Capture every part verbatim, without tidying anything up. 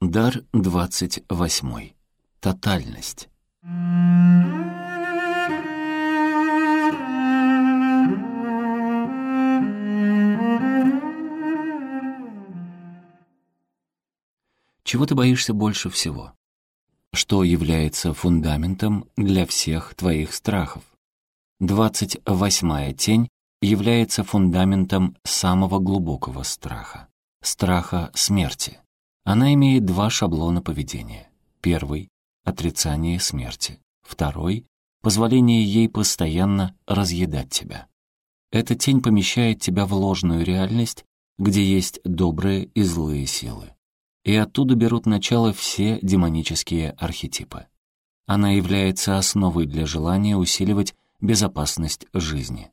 Дар двадцать восьмой. Тотальность. Чего ты боишься больше всего? Что является фундаментом для всех твоих страхов? Двадцать восьмая тень является фундаментом самого глубокого страха. Страха смерти. Она имеет два шаблона поведения. Первый — отрицание смерти. Второй — позволение ей постоянно разъедать тебя. Эта тень помещает тебя в ложную реальность, где есть добрые и злые силы. И оттуда берут начало все демонические архетипы. Она является основой для желания усиливать безопасность жизни.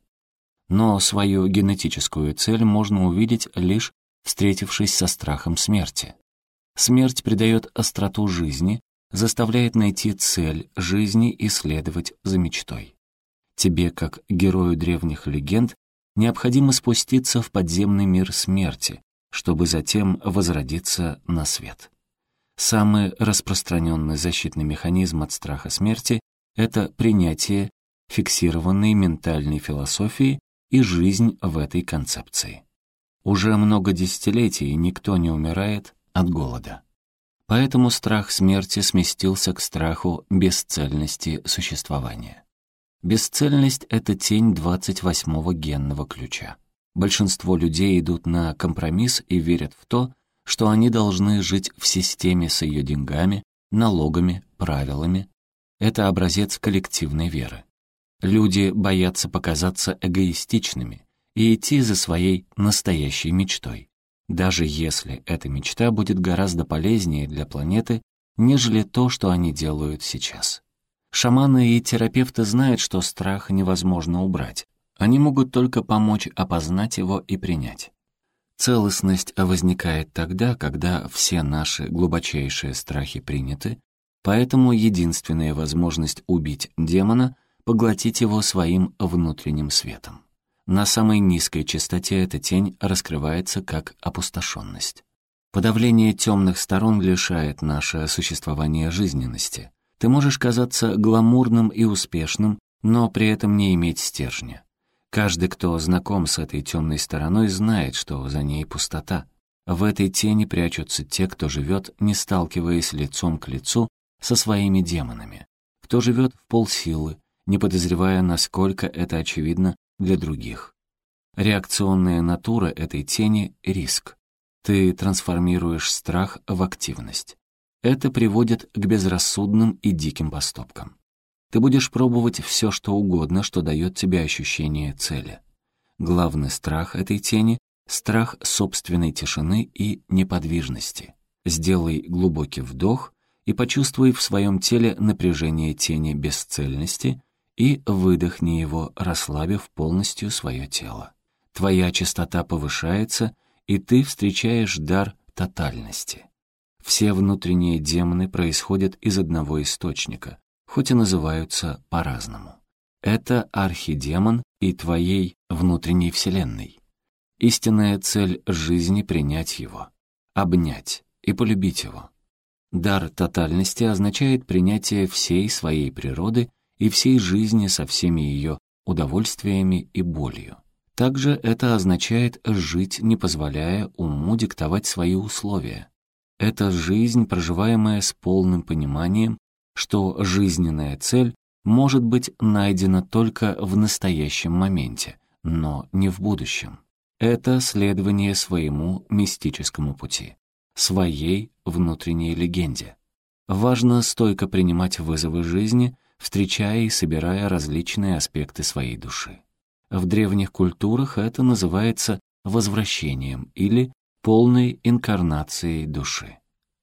Но свою генетическую цель можно увидеть, лишь встретившись со страхом смерти. Смерть придает остроту жизни, заставляет найти цель жизни и следовать за мечтой. Тебе, как герою древних легенд, необходимо спуститься в подземный мир смерти, чтобы затем возродиться на свет. Самый распространенный защитный механизм от страха смерти — это принятие фиксированной ментальной философии и жизнь в этой концепции. Уже много десятилетий никто не умирает от голода. Поэтому страх смерти сместился к страху бесцельности существования. Бесцельность — это тень двадцать восьмого генного ключа. Большинство людей идут на компромисс и верят в то, что они должны жить в системе с ее деньгами, налогами, правилами. Это образец коллективной веры. Люди боятся показаться эгоистичными и идти за своей настоящей мечтой, даже если эта мечта будет гораздо полезнее для планеты, нежели то, что они делают сейчас. Шаманы и терапевты знают, что страх невозможно убрать. Они могут только помочь опознать его и принять. Целостность возникает тогда, когда все наши глубочайшие страхи приняты, поэтому единственная возможность убить демона — поглотить его своим внутренним светом. На самой низкой частоте эта тень раскрывается как опустошенность. Подавление темных сторон лишает наше существование жизненности. Ты можешь казаться гламурным и успешным, но при этом не иметь стержня. Каждый, кто знаком с этой темной стороной, знает, что за ней пустота. В этой тени прячутся те, кто живет, не сталкиваясь лицом к лицу со своими демонами, кто живет в полсилы, не подозревая, насколько это очевидно для других. Реакционная натура этой тени — риск. Ты трансформируешь страх в активность. Это приводит к безрассудным и диким поступкам. Ты будешь пробовать все, что угодно, что дает тебе ощущение цели. Главный страх этой тени — страх собственной тишины и неподвижности. Сделай глубокий вдох и почувствуй в своем теле напряжение тени бесцельности и выдохни его, расслабив полностью свое тело. Твоя частота повышается, и ты встречаешь дар тотальности. Все внутренние демоны происходят из одного источника, хоть и называются по-разному. Это архидемон и твоей внутренней вселенной. Истинная цель жизни — принять его, обнять и полюбить его. Дар тотальности означает принятие всей своей природы и всей жизни со всеми ее удовольствиями и болью. Также это означает жить, не позволяя уму диктовать свои условия. Это жизнь, проживаемая с полным пониманием, что жизненная цель может быть найдена только в настоящем моменте, но не в будущем. Это следование своему мистическому пути, своей внутренней легенде. Важно стойко принимать вызовы жизни, встречая и собирая различные аспекты своей души. В древних культурах это называется возвращением или полной инкарнацией души.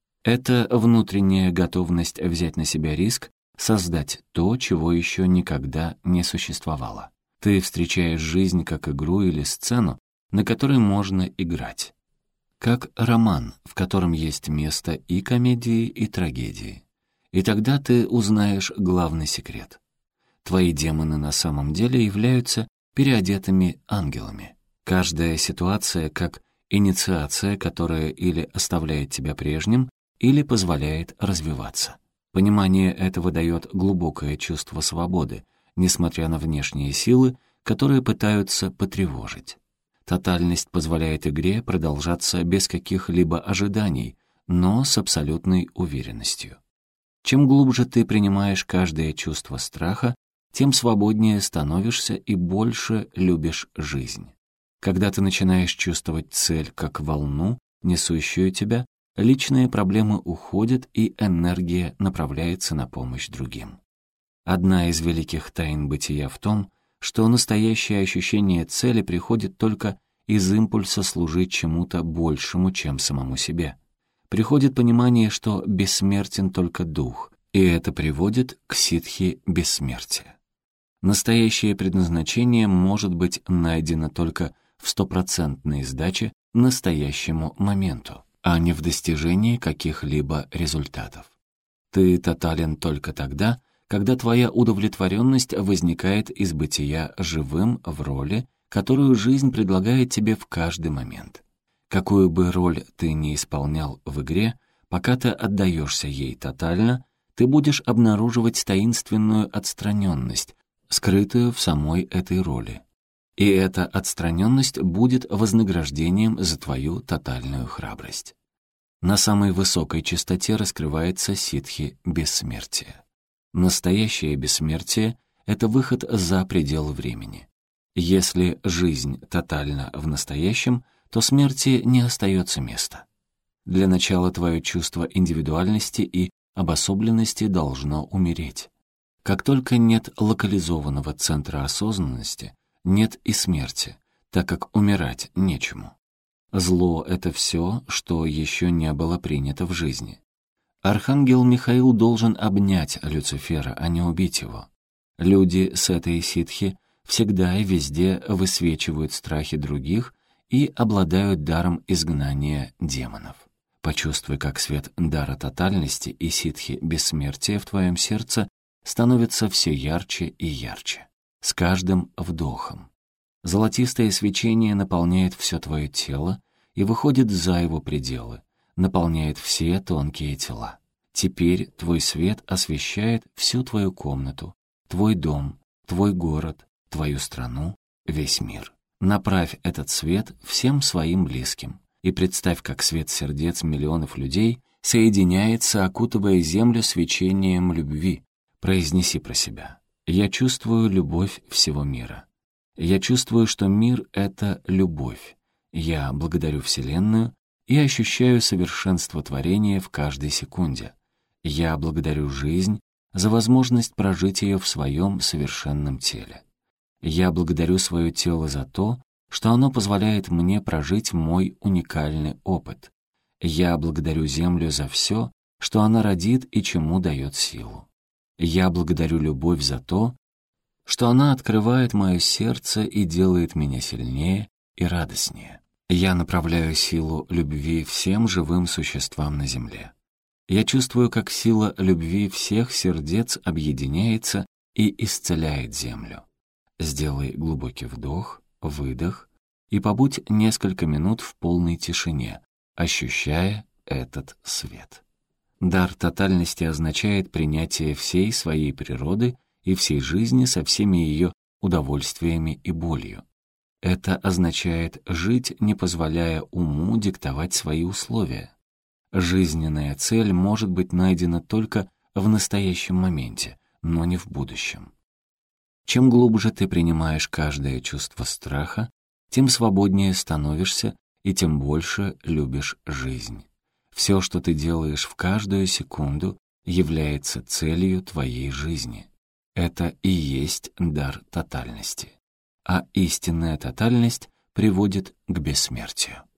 Это внутренняя готовность взять на себя риск, создать то, чего еще никогда не существовало. Ты встречаешь жизнь как игру или сцену, на которой можно играть. Как роман, в котором есть место и комедии, и трагедии. И тогда ты узнаешь главный секрет. Твои демоны на самом деле являются переодетыми ангелами. Каждая ситуация как инициация, которая или оставляет тебя прежним, или позволяет развиваться. Понимание этого дает глубокое чувство свободы, несмотря на внешние силы, которые пытаются потревожить. Тотальность позволяет игре продолжаться без каких-либо ожиданий, но с абсолютной уверенностью. Чем глубже ты принимаешь каждое чувство страха, тем свободнее становишься и больше любишь жизнь. Когда ты начинаешь чувствовать цель как волну, несущую тебя, личные проблемы уходят, и энергия направляется на помощь другим. Одна из великих тайн бытия в том, что настоящее ощущение цели приходит только из импульса служить чему-то большему, чем самому себе. Приходит понимание, что бессмертен только дух, и это приводит к ситхи бессмертия. Настоящее предназначение может быть найдено только в стопроцентной сдаче настоящему моменту, а не в достижении каких-либо результатов. Ты тотален только тогда, когда твоя удовлетворенность возникает из бытия живым в роли, которую жизнь предлагает тебе в каждый момент. Какую бы роль ты ни исполнял в игре, пока ты отдаешься ей тотально, ты будешь обнаруживать таинственную отстраненность, скрытую в самой этой роли. И эта отстраненность будет вознаграждением за твою тотальную храбрость. На самой высокой частоте раскрывается ситхи бессмертия. Настоящее бессмертие — это выход за пределы времени. Если жизнь тотальна в настоящем, то смерти не остается места. Для начала твое чувство индивидуальности и обособленности должно умереть. Как только нет локализованного центра осознанности, нет и смерти, так как умирать нечему. Зло — это все, что еще не было принято в жизни. Архангел Михаил должен обнять Люцифера, а не убить его. Люди с этой ситхи всегда и везде высвечивают страхи других и обладают даром изгнания демонов. Почувствуй, как свет дара тотальности и ситхи бессмертия в твоем сердце становится все ярче и ярче, с каждым вдохом. Золотистое свечение наполняет все твое тело и выходит за его пределы, наполняет все тонкие тела. Теперь твой свет освещает всю твою комнату, твой дом, твой город, твою страну, весь мир. Направь этот свет всем своим близким и представь, как свет сердец миллионов людей соединяется, окутывая землю свечением любви. Произнеси про себя: «Я чувствую любовь всего мира. Я чувствую, что мир — это любовь. Я благодарю Вселенную и ощущаю совершенство творения в каждой секунде. Я благодарю жизнь за возможность прожить ее в своем совершенном теле. Я благодарю свое тело за то, что оно позволяет мне прожить мой уникальный опыт. Я благодарю Землю за все, что она родит и чему дает силу. Я благодарю любовь за то, что она открывает мое сердце и делает меня сильнее и радостнее. Я направляю силу любви всем живым существам на Земле. Я чувствую, как сила любви всех сердец объединяется и исцеляет Землю. Сделай глубокий вдох, выдох и побудь несколько минут в полной тишине, ощущая этот свет. Дар тотальности означает принятие всей своей природы и всей жизни со всеми ее удовольствиями и болью. Это означает жить, не позволяя уму диктовать свои условия. Жизненная цель может быть найдена только в настоящем моменте, но не в будущем. Чем глубже ты принимаешь каждое чувство страха, тем свободнее становишься и тем больше любишь жизнь. Все, что ты делаешь в каждую секунду, является целью твоей жизни. Это и есть дар тотальности. А истинная тотальность приводит к бессмертию.